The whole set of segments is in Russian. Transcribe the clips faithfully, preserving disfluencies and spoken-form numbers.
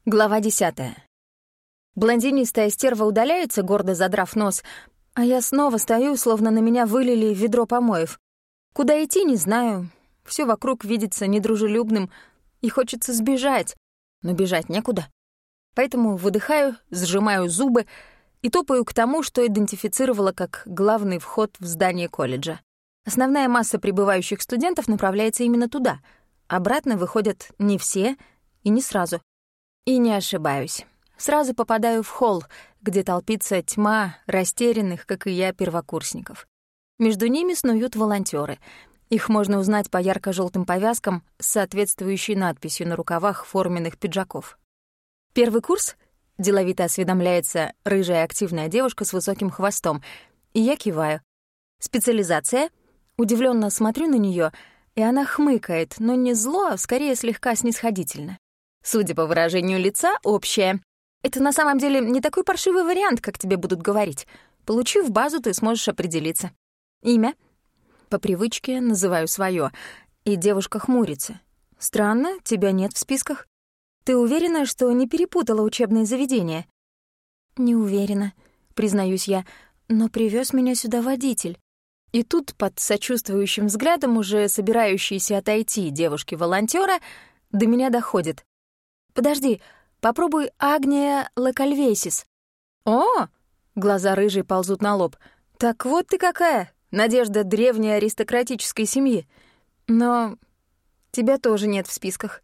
Глава десятая. Блондинистая стерва удаляется, гордо задрав нос, а я снова стою, словно на меня вылили ведро помоев. Куда идти, не знаю. Всё вокруг видится недружелюбным, и хочется сбежать, но бежать некуда. Поэтому выдыхаю, сжимаю зубы и топаю к тому, что идентифицировала как главный вход в здание колледжа. Основная масса прибывающих студентов направляется именно туда. Обратно выходят не все и не сразу. И не ошибаюсь. Сразу попадаю в холл, где толпится тьма растерянных, как и я, первокурсников. Между ними снуют волонтёры. Их можно узнать по ярко-жёлтым повязкам с соответствующей надписью на рукавах форменных пиджаков. «Первый курс?» — деловито осведомляется рыжая активная девушка с высоким хвостом, и я киваю. «Специализация?» Удивлённо смотрю на неё, и она хмыкает, но не зло, а скорее слегка снисходительно. Судя по выражению лица, общее. Это на самом деле не такой паршивый вариант, как тебе будут говорить. Получив базу, ты сможешь определиться. Имя? По привычке называю своё, и девушка хмурится. Странно, тебя нет в списках. Ты уверена, что не перепутала учебные заведения? Не уверена, признаюсь я, но привёз меня сюда водитель. И тут, под сочувствующим взглядом уже собирающейся отойти девушки-волонтёра, до меня доходит. «Подожди, попробуй Агния Локальвесис». «О!» — глаза рыжей ползут на лоб. «Так вот ты какая, надежда древней аристократической семьи. Но тебя тоже нет в списках».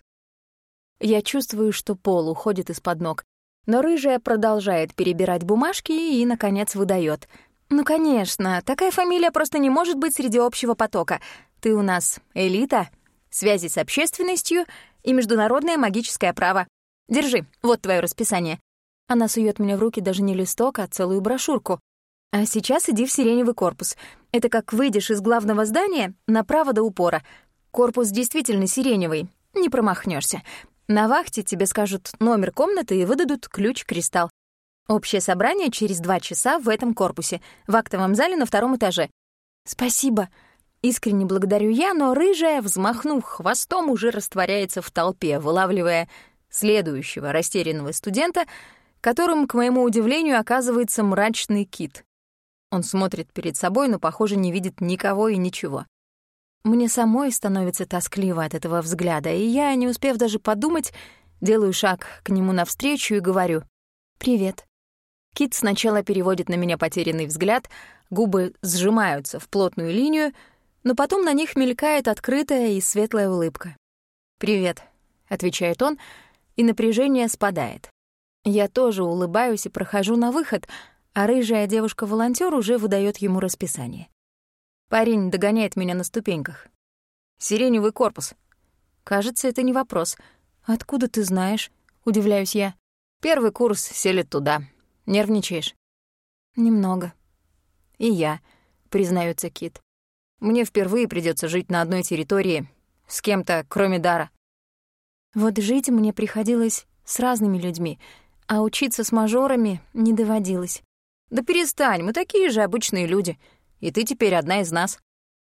Я чувствую, что пол уходит из-под ног, но рыжая продолжает перебирать бумажки и, наконец, выдаёт. «Ну, конечно, такая фамилия просто не может быть среди общего потока. Ты у нас элита, связи с общественностью и международное магическое право. Держи, вот твое расписание». Она сует мне в руки даже не листок, а целую брошюрку. «А сейчас иди в сиреневый корпус. Это как выйдешь из главного здания направо до упора. Корпус действительно сиреневый, не промахнешься. На вахте тебе скажут номер комнаты и выдадут ключ-кристалл. Общее собрание через два часа в этом корпусе, в актовом зале на втором этаже». «Спасибо». Искренне благодарю я, но рыжая, взмахнув хвостом, уже растворяется в толпе, вылавливая следующего растерянного студента, которым, к моему удивлению, оказывается мрачный Кит. Он смотрит перед собой, но, похоже, не видит никого и ничего. Мне самой становится тоскливо от этого взгляда, и я, не успев даже подумать, делаю шаг к нему навстречу и говорю «Привет». Кит сначала переводит на меня потерянный взгляд, губы сжимаются в плотную линию, но потом на них мелькает открытая и светлая улыбка. «Привет», — отвечает он, и напряжение спадает. Я тоже улыбаюсь и прохожу на выход, а рыжая девушка-волонтёр уже выдаёт ему расписание. Парень догоняет меня на ступеньках. «Сиреневый корпус». Кажется, это не вопрос. «Откуда ты знаешь?» — удивляюсь я. «Первый курс селит туда. Нервничаешь?» «Немного». «И я», — признается Кит. «Мне впервые придётся жить на одной территории с кем-то, кроме Дара». Вот жить мне приходилось с разными людьми, а учиться с мажорами не доводилось. «Да перестань, мы такие же обычные люди, и ты теперь одна из нас».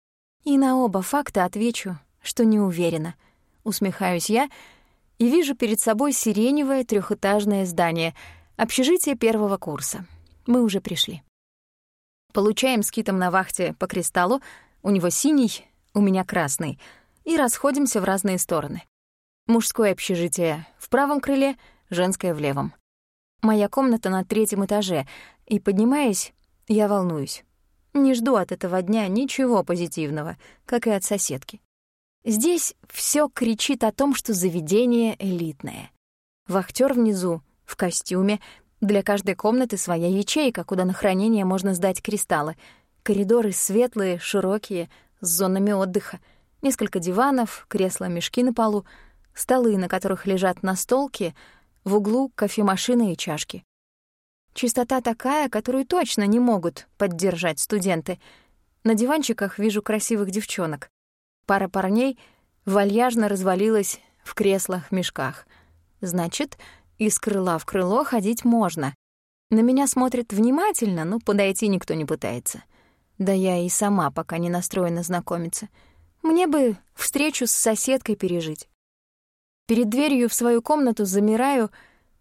И на оба факта отвечу, что не уверена. Усмехаюсь я и вижу перед собой сиреневое трёхэтажное здание, общежитие первого курса. Мы уже пришли. Получаем с Китом на вахте по кристаллу, у него синий, у меня красный, и расходимся в разные стороны. Мужское общежитие в правом крыле, женское в левом. Моя комната на третьем этаже, и, поднимаясь, я волнуюсь. Не жду от этого дня ничего позитивного, как и от соседки. Здесь всё кричит о том, что заведение элитное. Вахтёр внизу, в костюме, для каждой комнаты своя ячейка, куда на хранение можно сдать кристаллы. Коридоры светлые, широкие, с зонами отдыха. Несколько диванов, кресла-мешки на полу, столы, на которых лежат настолки, в углу кофемашина и чашки. Чистота такая, которую точно не могут поддержать студенты. На диванчиках вижу красивых девчонок. Пара парней вальяжно развалилась в креслах-мешках. Значит, из крыла в крыло ходить можно. На меня смотрят внимательно, но подойти никто не пытается. Да я и сама пока не настроена знакомиться. Мне бы встречу с соседкой пережить. Перед дверью в свою комнату замираю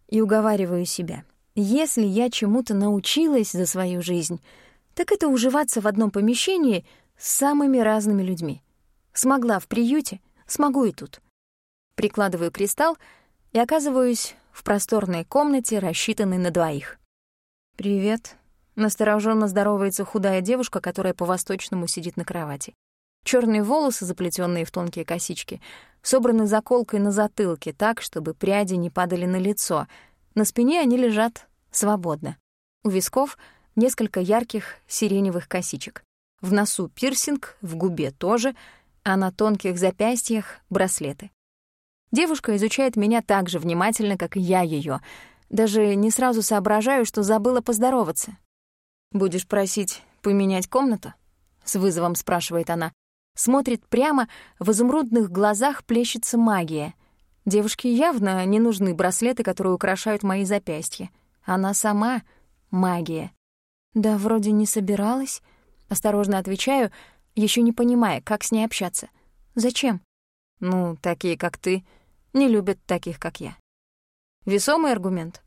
и уговариваю себя. Если я чему-то научилась за свою жизнь, так это уживаться в одном помещении с самыми разными людьми. Смогла в приюте, смогу и тут. Прикладываю кристалл и оказываюсь в просторной комнате, рассчитанной на двоих. «Привет», — настороженно здоровается худая девушка, которая по-восточному сидит на кровати. Чёрные волосы, заплетённые в тонкие косички, собраны заколкой на затылке так, чтобы пряди не падали на лицо. На спине они лежат свободно. У висков несколько ярких сиреневых косичек. В носу пирсинг, в губе тоже, а на тонких запястьях — браслеты. Девушка изучает меня так же внимательно, как и я её. Даже не сразу соображаю, что забыла поздороваться. «Будешь просить поменять комнату?» — с вызовом спрашивает она. Смотрит прямо, в изумрудных глазах плещется магия. Девушке явно не нужны браслеты, которые украшают мои запястья. Она сама — магия. «Да вроде не собиралась», — осторожно отвечаю, ещё не понимая, как с ней общаться. «Зачем?» «Ну, такие, как ты, не любят таких, как я». Весомый аргумент.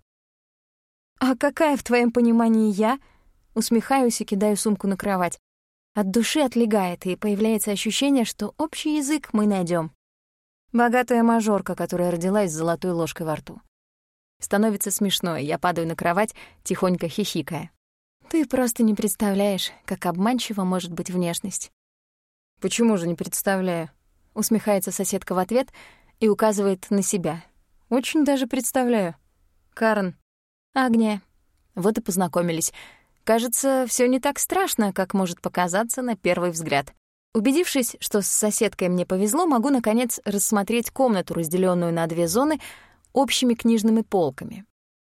«А какая в твоем понимании я?» Усмехаюсь и кидаю сумку на кровать. От души отлегает, и появляется ощущение, что общий язык мы найдём. Богатая мажорка, которая родилась с золотой ложкой во рту. Становится смешно, и я падаю на кровать, тихонько хихикая. Ты просто не представляешь, как обманчива может быть внешность. «Почему же не представляю?» — усмехается соседка в ответ и указывает на себя. «Очень даже представляю. Карен. Агния. Вот и познакомились. Кажется, всё не так страшно, как может показаться на первый взгляд». Убедившись, что с соседкой мне повезло, могу, наконец, рассмотреть комнату, разделённую на две зоны общими книжными полками.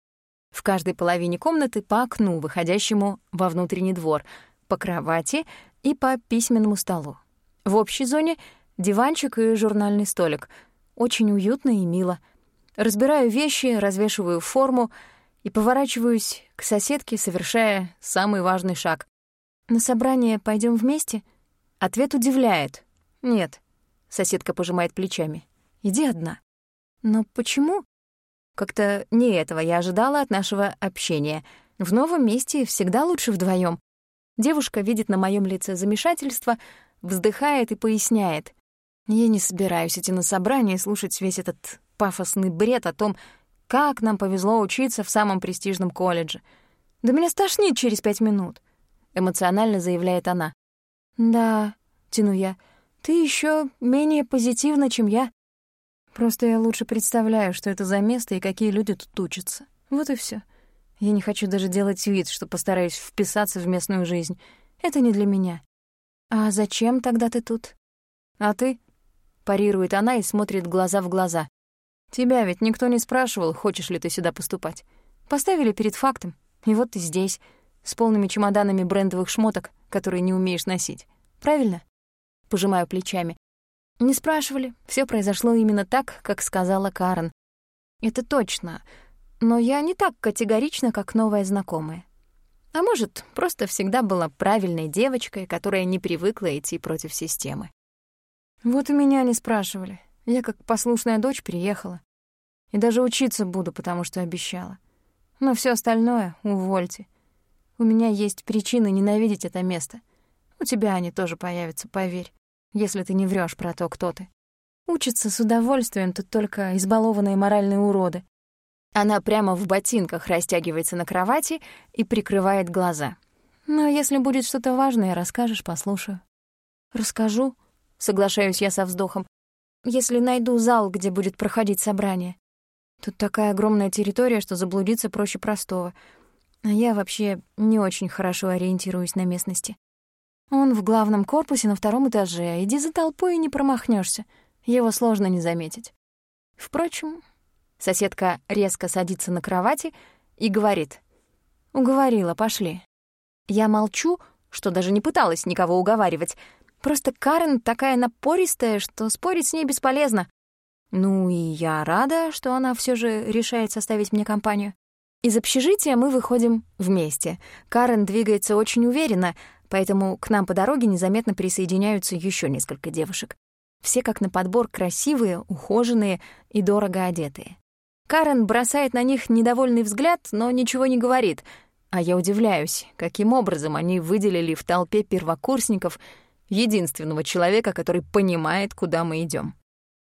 В каждой половине комнаты по окну, выходящему во внутренний двор, по кровати и по письменному столу. В общей зоне — диванчик и журнальный столик. Очень уютно и мило. Разбираю вещи, развешиваю форму и поворачиваюсь к соседке, совершая самый важный шаг. «На собрание пойдём вместе?» Ответ удивляет. «Нет», — соседка пожимает плечами. «Иди одна». «Но почему?» Как-то не этого я ожидала от нашего общения. В новом месте всегда лучше вдвоём. Девушка видит на моём лице замешательство, вздыхает и поясняет. «Я не собираюсь идти на собрание и слушать весь этот пафосный бред о том, как нам повезло учиться в самом престижном колледже. Да меня стошнит через пять минут», — эмоционально заявляет она. «Да», — тяну я, — «ты ещё менее позитивна, чем я. Просто я лучше представляю, что это за место и какие люди тут учатся. Вот и всё. Я не хочу даже делать вид, что постараюсь вписаться в местную жизнь. Это не для меня». «А зачем тогда ты тут?» «А ты?» — парирует она и смотрит глаза в глаза. «Тебя ведь никто не спрашивал, хочешь ли ты сюда поступать. Поставили перед фактом, и вот ты здесь, с полными чемоданами брендовых шмоток, которые не умеешь носить. Правильно?» Пожимаю плечами. «Не спрашивали. Всё произошло именно так, как сказала Карен. Это точно. Но я не так категорична, как новая знакомая. А может, просто всегда была правильной девочкой, которая не привыкла идти против системы. Вот и меня не спрашивали. Я как послушная дочь переехала. И даже учиться буду, потому что обещала. Но всё остальное увольте. У меня есть причины ненавидеть это место. У тебя они тоже появятся, поверь, если ты не врёшь про то, кто ты. Учатся с удовольствием тут только избалованные моральные уроды». Она прямо в ботинках растягивается на кровати и прикрывает глаза. «Но если будет что-то важное, расскажешь, послушаю». «Расскажу», — соглашаюсь я со вздохом, «если найду зал, где будет проходить собрание. Тут такая огромная территория, что заблудиться проще простого. А я вообще не очень хорошо ориентируюсь на местности. Он в главном корпусе на втором этаже. Иди за толпой и не промахнешься. Его сложно не заметить. Впрочем, соседка резко садится на кровати и говорит: «Уговорила, пошли». Я молчу, что даже не пыталась никого уговаривать. Просто Карен такая напористая, что спорить с ней бесполезно. Ну и я рада, что она всё же решает составить мне компанию. Из общежития мы выходим вместе. Карен двигается очень уверенно, поэтому к нам по дороге незаметно присоединяются ещё несколько девушек. Все как на подбор красивые, ухоженные и дорого одетые. Карен бросает на них недовольный взгляд, но ничего не говорит, а я удивляюсь, каким образом они выделили в толпе первокурсников единственного человека, который понимает, куда мы идем.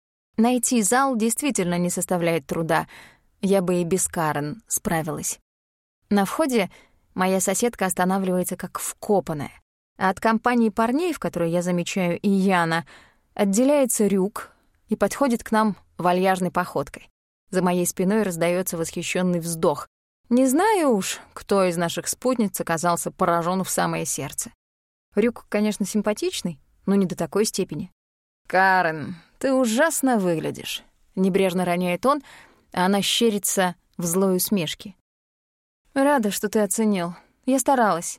Найти зал действительно не составляет труда, я бы и без Карен справилась. На входе моя соседка останавливается как вкопанная, а от компании парней, в которой я замечаю и Яна, отделяется Рюк и подходит к нам вальяжной походкой. За моей спиной раздаётся восхищённый вздох. Не знаю уж, кто из наших спутниц оказался поражён в самое сердце. Рюк, конечно, симпатичный, но не до такой степени. «Карен, ты ужасно выглядишь», — небрежно роняет он, а она щерится в злой усмешке. «Рада, что ты оценил. Я старалась».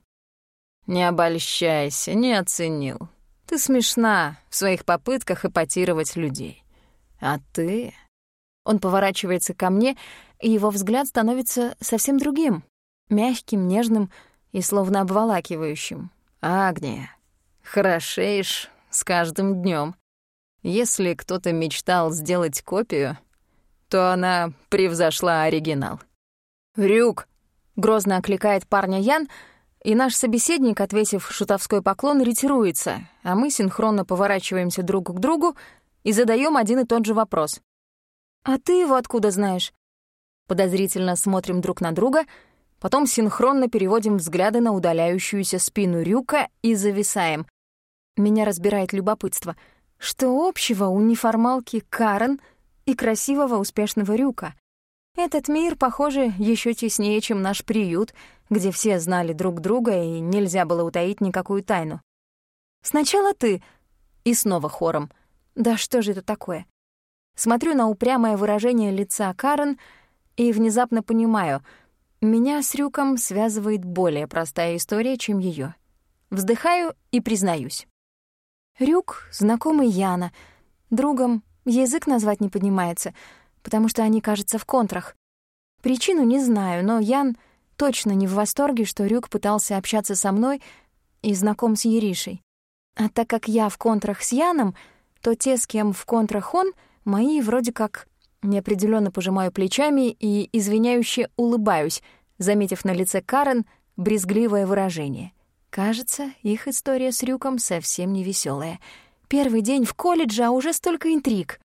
«Не обольщайся, не оценил. Ты смешна в своих попытках эпатировать людей. А ты...» Он поворачивается ко мне, и его взгляд становится совсем другим, мягким, нежным и словно обволакивающим. «Агния, хорошеешь с каждым днём. Если кто-то мечтал сделать копию, то она превзошла оригинал». «Рюк!» — грозно окликает парня Ян, и наш собеседник, отвесив шутовской поклон, ретируется, а мы синхронно поворачиваемся друг к другу и задаём один и тот же вопрос. «А ты его откуда знаешь?» Подозрительно смотрим друг на друга, потом синхронно переводим взгляды на удаляющуюся спину Рюка и зависаем. Меня разбирает любопытство. Что общего у неформалки Карен и красивого успешного Рюка? Этот мир, похоже, ещё теснее, чем наш приют, где все знали друг друга и нельзя было утаить никакую тайну. «Сначала ты», и снова хором. «Да что же это такое?» Смотрю на упрямое выражение лица Карен и внезапно понимаю, меня с Рюком связывает более простая история, чем её. Вздыхаю и признаюсь. Рюк — знакомый Яна. Другом язык назвать не поднимается, потому что они, кажется, в контрах. Причину не знаю, но Ян точно не в восторге, что Рюк пытался общаться со мной и знаком с Еришей. А так как я в контрах с Яном, то те, с кем в контрах он, мои вроде как... Неопределённо пожимаю плечами и извиняюще улыбаюсь, заметив на лице Карен брезгливое выражение. Кажется, их история с Рюком совсем не весёлая. Первый день в колледже, а уже столько интриг.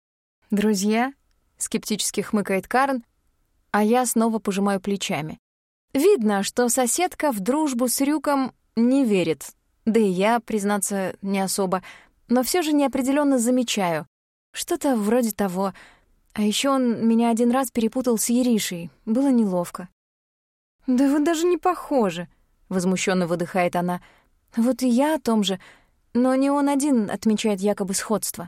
«Друзья?» — скептически хмыкает Карен, а я снова пожимаю плечами. Видно, что соседка в дружбу с Рюком не верит. Да и я, признаться, не особо. Но всё же неопределённо замечаю. Что-то вроде того. А ещё он меня один раз перепутал с Еришей. Было неловко. «Да вы даже не похожи», — возмущённо выдыхает она. «Вот и я о том же, но не он один отмечает якобы сходство».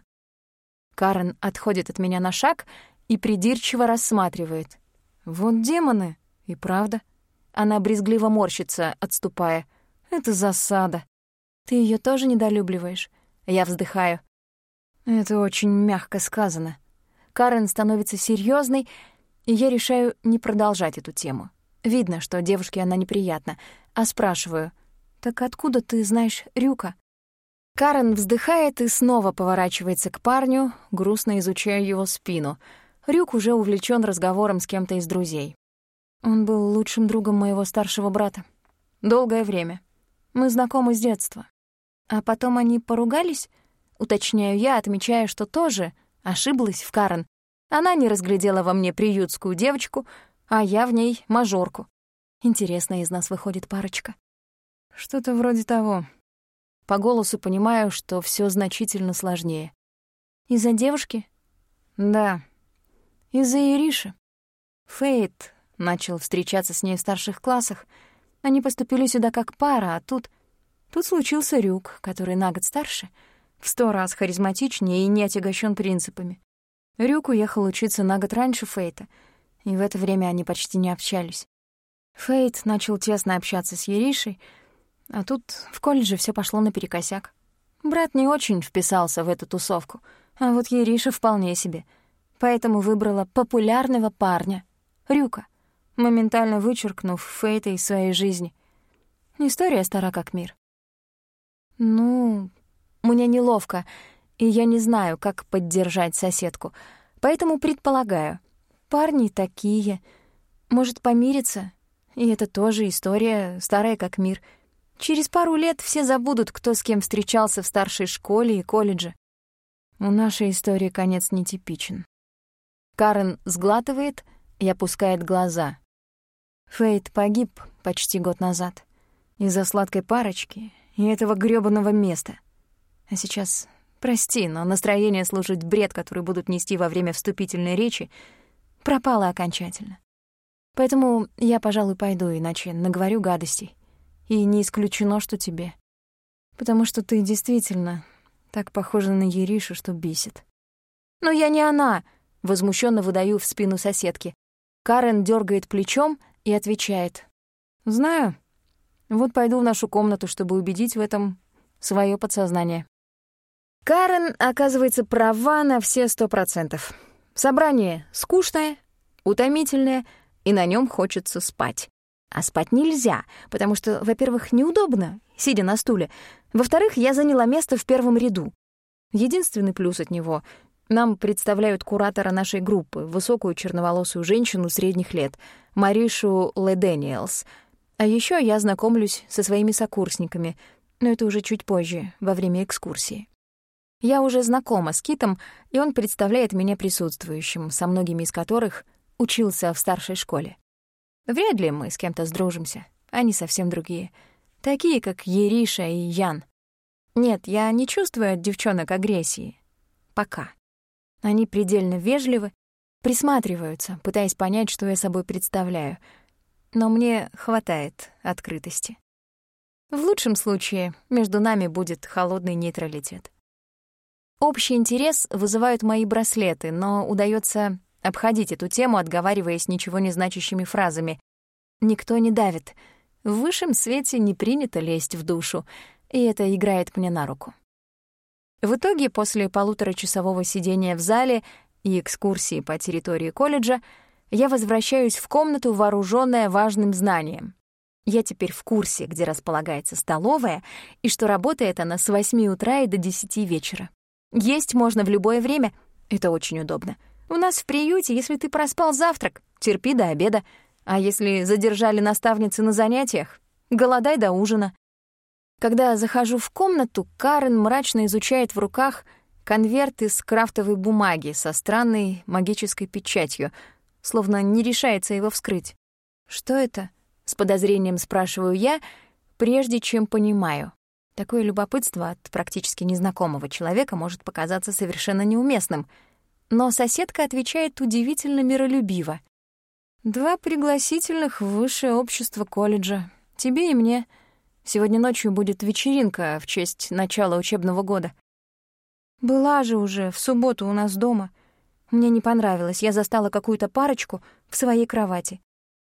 Карен отходит от меня на шаг и придирчиво рассматривает. «Вот демоны, и правда». Она брезгливо морщится, отступая. «Это засада. Ты её тоже недолюбливаешь?» Я вздыхаю. «Это очень мягко сказано». Карен становится серьёзной, и я решаю не продолжать эту тему. Видно, что девушке она неприятна, а спрашиваю: «Так откуда ты знаешь Рюка?» Карен вздыхает и снова поворачивается к парню, грустно изучая его спину. Рюк уже увлечён разговором с кем-то из друзей. Он был лучшим другом моего старшего брата. Долгое время. Мы знакомы с детства. А потом они поругались? Уточняю я, отмечая, что тоже ошиблась в Карен. Она не разглядела во мне приютскую девочку, а я в ней мажорку. Интересная из нас выходит парочка. Что-то вроде того. По голосу понимаю, что всё значительно сложнее. Из-за девушки? Да. Из-за Ериши. Фейт начал встречаться с ней в старших классах. Они поступили сюда как пара, а тут... Тут случился Рюк, который на год старше, в сто раз харизматичнее и не отягощен принципами. Рюк уехал учиться на год раньше Фейта, и в это время они почти не общались. Фейт начал тесно общаться с Еришей, а тут в колледже всё пошло наперекосяк. Брат не очень вписался в эту тусовку, а вот Ериша вполне себе. Поэтому выбрала популярного парня — Рюка, моментально вычеркнув Фейта из своей жизни. История стара как мир. Ну, мне неловко, и я не знаю, как поддержать соседку, поэтому предполагаю. парни такие. Может, помириться? И это тоже история, старая как мир. Через пару лет все забудут, кто с кем встречался в старшей школе и колледже. У нашей истории конец нетипичен. Карен сглатывает и опускает глаза. Фейт погиб почти год назад. Из-за сладкой парочки и этого грёбаного места. А сейчас, прости, но настроение слушать бред, который будут нести во время вступительной речи, пропало окончательно. Поэтому я, пожалуй, пойду, иначе наговорю гадостей. И не исключено, что тебе. Потому что ты действительно так похожа на Еришу, что бесит. «Но я не она!» — возмущенно выдаю в спину соседки. Карен дергает плечом и отвечает. «Знаю. Вот пойду в нашу комнату, чтобы убедить в этом свое подсознание». Карен оказывается права на все сто процентов. Собрание скучное, утомительное, и на нем хочется спать. А спать нельзя, потому что, во-первых, неудобно, сидя на стуле. Во-вторых, я заняла место в первом ряду. Единственный плюс от него — нам представляют куратора нашей группы, высокую черноволосую женщину средних лет, Маришу Ледэниелс. А еще я знакомлюсь со своими сокурсниками, но это уже чуть позже, во время экскурсии. Я уже знакома с Китом, и он представляет меня присутствующим, со многими из которых учился в старшей школе. Вряд ли мы с кем-то сдружимся, они совсем другие, такие, как Ериша и Ян. Нет, я не чувствую от девчонок агрессии. Пока. Они предельно вежливы, присматриваются, пытаясь понять, что я собой представляю. Но мне хватает открытости. В лучшем случае между нами будет холодный нейтралитет. Общий интерес вызывают мои браслеты, но удается обходить эту тему, отговариваясь ничего не значащими фразами. Никто не давит. В высшем свете не принято лезть в душу, и это играет мне на руку. В итоге, после полуторачасового сидения в зале и экскурсии по территории колледжа, я возвращаюсь в комнату, вооружённая важным знанием. Я теперь в курсе, где располагается столовая, и что работает она с восьми утра и до десяти вечера. Есть можно в любое время, это очень удобно. У нас в приюте, если ты проспал завтрак, терпи до обеда, а если задержали наставницы на занятиях, голодай до ужина. Когда захожу в комнату, Карен мрачно изучает в руках конверт из крафтовой бумаги со странной магической печатью, словно не решается его вскрыть. «Что это?» — с подозрением спрашиваю я, прежде чем понимаю. Такое любопытство от практически незнакомого человека может показаться совершенно неуместным, но соседка отвечает удивительно миролюбиво. «Два пригласительных в высшее общество колледжа. Тебе и мне. Сегодня ночью будет вечеринка в честь начала учебного года. Была же уже в субботу у нас дома. Мне не понравилось, я застала какую-то парочку в своей кровати».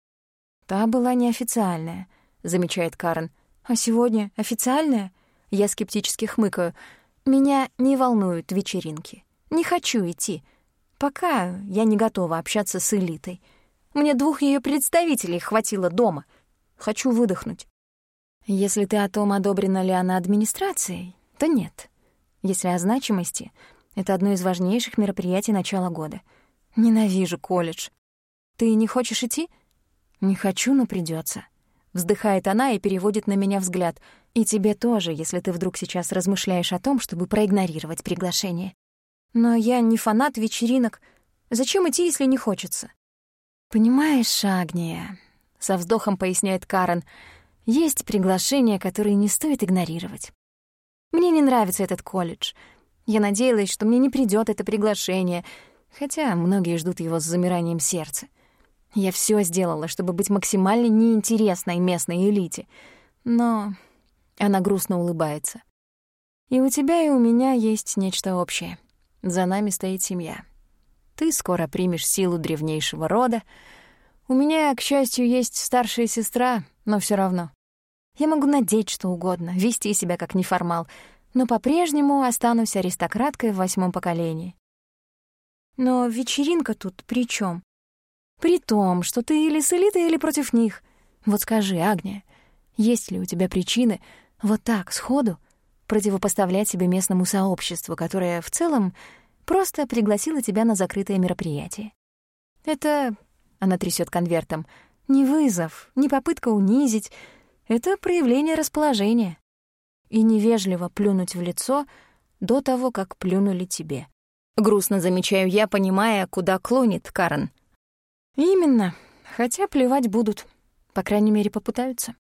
«Та была неофициальная», — замечает Карен. «А сегодня официальная?» Я скептически хмыкаю. «Меня не волнуют вечеринки. Не хочу идти. Пока я не готова общаться с элитой. Мне двух ее представителей хватило дома. Хочу выдохнуть». Если ты о том, одобрена ли она администрацией, то нет. Если о значимости, это одно из важнейших мероприятий начала года. Ненавижу колледж. Ты не хочешь идти? Не хочу, но придётся. Вздыхает она и переводит на меня взгляд. И тебе тоже, если ты вдруг сейчас размышляешь о том, чтобы проигнорировать приглашение. Но я не фанат вечеринок. Зачем идти, если не хочется? Понимаешь, Агния, со вздохом поясняет Карен, есть приглашения, которые не стоит игнорировать. Мне не нравится этот колледж. Я надеялась, что мне не придёт это приглашение, хотя многие ждут его с замиранием сердца. Я всё сделала, чтобы быть максимально неинтересной местной элите. Но она грустно улыбается. И у тебя, и у меня есть нечто общее. За нами стоит семья. Ты скоро примешь силу древнейшего рода. У меня, к счастью, есть старшая сестра, но всё равно. Я могу надеть что угодно, вести себя как неформал, но по-прежнему останусь аристократкой в восьмом поколении. Но вечеринка тут при чём? При том, что ты или с элитой, или против них. Вот скажи, Агния, есть ли у тебя причины вот так, сходу, противопоставлять себе местному сообществу, которое в целом просто пригласило тебя на закрытое мероприятие? Это, она трясет конвертом, не вызов, не попытка унизить. Это проявление расположения. И невежливо плюнуть в лицо до того, как плюнули тебе. Грустно замечаю я, понимая, куда клонит Карен. Именно. Хотя плевать будут. По крайней мере, попытаются.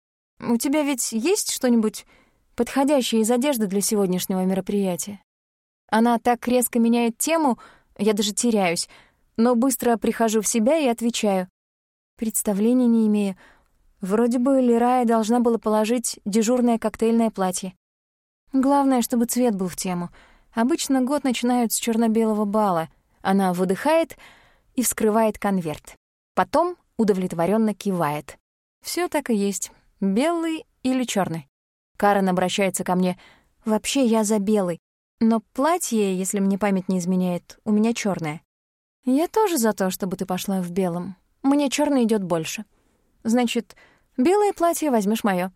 У тебя ведь есть что-нибудь подходящее из одежды для сегодняшнего мероприятия? Она так резко меняет тему, я даже теряюсь, но быстро прихожу в себя и отвечаю. Представления не имею. Вроде бы Лирая должна была положить дежурное коктейльное платье. Главное, чтобы цвет был в тему. Обычно год начинают с чёрно-белого бала. Она выдыхает и вскрывает конверт. Потом удовлетворённо кивает. Всё так и есть. Белый или чёрный. Карен обращается ко мне. Вообще я за белый. Но платье, если мне память не изменяет, у меня чёрное. Я тоже за то, чтобы ты пошла в белом. Мне чёрный идёт больше. Значит, белое платье возьмешь моё.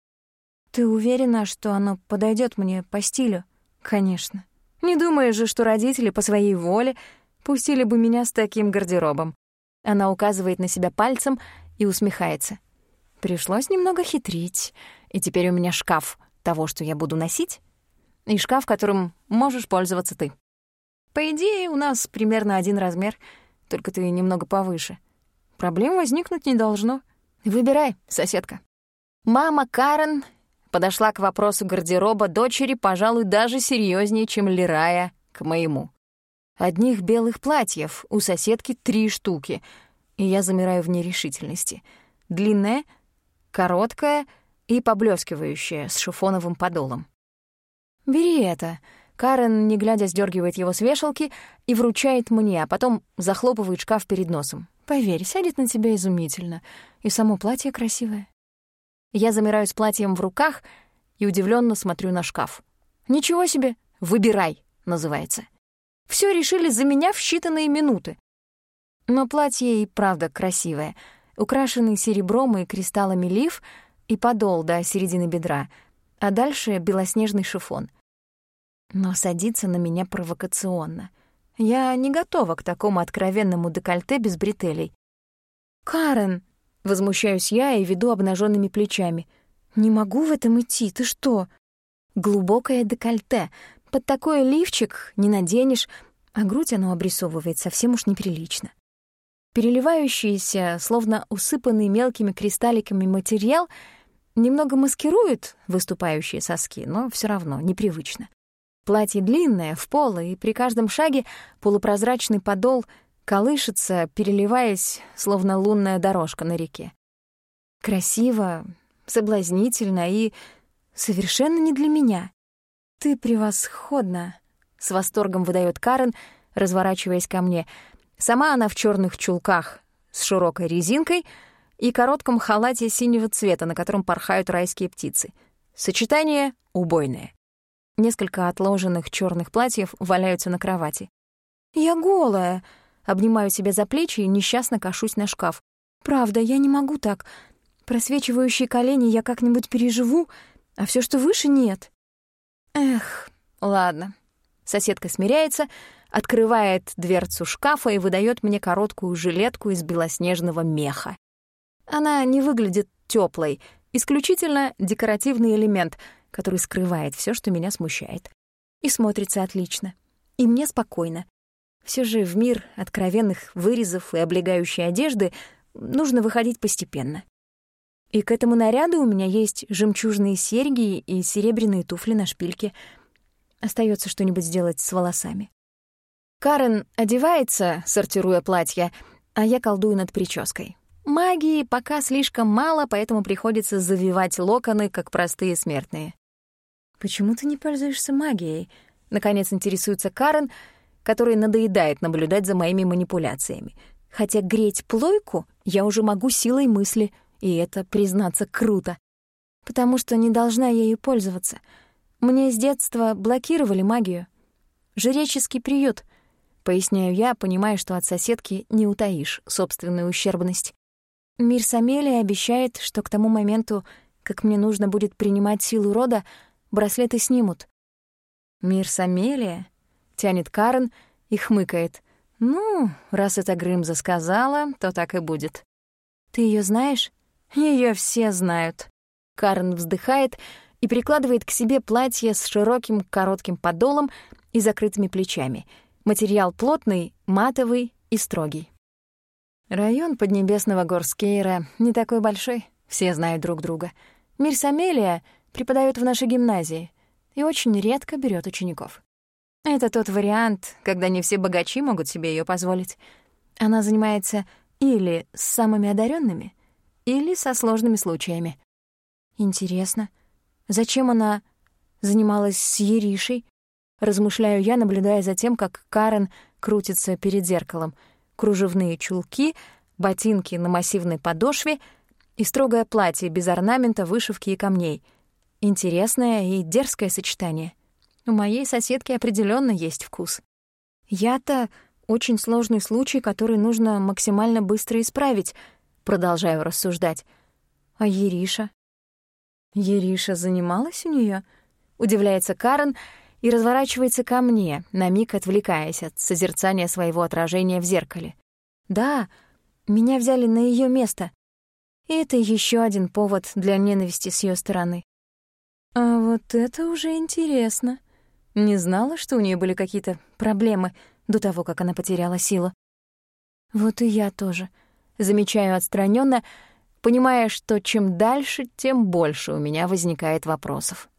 Ты уверена, что оно подойдёт мне по стилю? Конечно. Не думаешь же, что родители по своей воле пустили бы меня с таким гардеробом? Она указывает на себя пальцем и усмехается. Пришлось немного хитрить, и теперь у меня шкаф того, что я буду носить, и шкаф, которым можешь пользоваться ты. По идее, у нас примерно один размер, только ты немного повыше. Проблем возникнуть не должно. Выбирай, соседка. Мама Карен подошла к вопросу гардероба дочери, пожалуй, даже серьёзнее, чем Лирая к моему. Одних белых платьев у соседки три штуки, и я замираю в нерешительности. Длинное, короткое и поблескивающее, с шифоновым подолом. «Бери это». Карен, не глядя, сдергивает его с вешалки и вручает мне, а потом захлопывает шкаф перед носом. Поверь, сядет на тебя изумительно, и само платье красивое. Я замираю с платьем в руках и удивлённо смотрю на шкаф. «Ничего себе! Выбирай!» называется. Всё решили за меня в считанные минуты. Но платье и правда красивое. Украшенный серебром и кристаллами лиф и подол до середины бедра, а дальше белоснежный шифон. Но садится на меня провокационно. Я не готова к такому откровенному декольте без бретелей. «Карен!» — возмущаюсь я и веду обнажёнными плечами. «Не могу в этом идти, ты что?» Глубокое декольте. Под такой лифчик не наденешь, а грудь оно обрисовывает совсем уж неприлично. Переливающийся, словно усыпанный мелкими кристалликами материал, немного маскирует выступающие соски, но всё равно непривычно. Платье длинное, в пол, и при каждом шаге полупрозрачный подол колышется, переливаясь, словно лунная дорожка на реке. Красиво, соблазнительно и совершенно не для меня. «Ты превосходна!» — с восторгом выдаёт Карен, разворачиваясь ко мне. Сама она в чёрных чулках с широкой резинкой и коротком халате синего цвета, на котором порхают райские птицы. Сочетание убойное. Несколько отложенных чёрных платьев валяются на кровати. «Я голая!» — обнимаю себя за плечи и несчастно кашусь на шкаф. «Правда, я не могу так. Просвечивающие колени я как-нибудь переживу, а всё, что выше, нет». «Эх, ладно». Соседка смиряется, открывает дверцу шкафа и выдаёт мне короткую жилетку из белоснежного меха. Она не выглядит тёплой, исключительно декоративный элемент, который скрывает всё, что меня смущает. И смотрится отлично. И мне спокойно. Всё же в мир откровенных вырезов и облегающей одежды нужно выходить постепенно. И к этому наряду у меня есть жемчужные серьги и серебряные туфли на шпильке. Остаётся что-нибудь сделать с волосами. Карен одевается, сортируя платья, а я колдую над прической. Магии пока слишком мало, поэтому приходится завивать локоны, как простые смертные. «Почему ты не пользуешься магией?» — наконец интересуется Карен, которой надоедает наблюдать за моими манипуляциями. Хотя греть плойку я уже могу силой мысли, и это, признаться, круто. Потому что не должна ею пользоваться. Мне с детства блокировали магию. Жреческий приют, поясняю я, понимая, что от соседки не утаишь собственную ущербность. Мир Самелия обещает, что к тому моменту, как мне нужно будет принимать силу рода, браслеты снимут. «Мир Самелия?» — тянет Карен и хмыкает. Ну, раз это Грымза сказала, то так и будет. Ты ее знаешь? Ее все знают. Карен вздыхает и прикладывает к себе платье с широким коротким подолом и закрытыми плечами. Материал плотный, матовый и строгий. Район Поднебесного Горскейра не такой большой, все знают друг друга. Мирсамелия преподает в нашей гимназии и очень редко берет учеников. Это тот вариант, когда не все богачи могут себе ее позволить. Она занимается или с самыми одаренными, или со сложными случаями. Интересно, зачем она занималась с Еришей? Размышляю я, наблюдая за тем, как Карен крутится перед зеркалом. Кружевные чулки, ботинки на массивной подошве и строгое платье без орнамента, вышивки и камней. Интересное и дерзкое сочетание. У моей соседки определенно есть вкус. Я-то очень сложный случай, который нужно максимально быстро исправить, продолжаю рассуждать. А Ериша? Ериша занималась у нее? Удивляется Карен и разворачивается ко мне, на миг отвлекаясь от созерцания своего отражения в зеркале. Да, меня взяли на ее место. И это еще один повод для ненависти с ее стороны. А вот это уже интересно. Не знала, что у нее были какие-то проблемы до того, как она потеряла силу. Вот и я тоже. Замечаю отстраненно, понимая, что чем дальше, тем больше у меня возникает вопросов.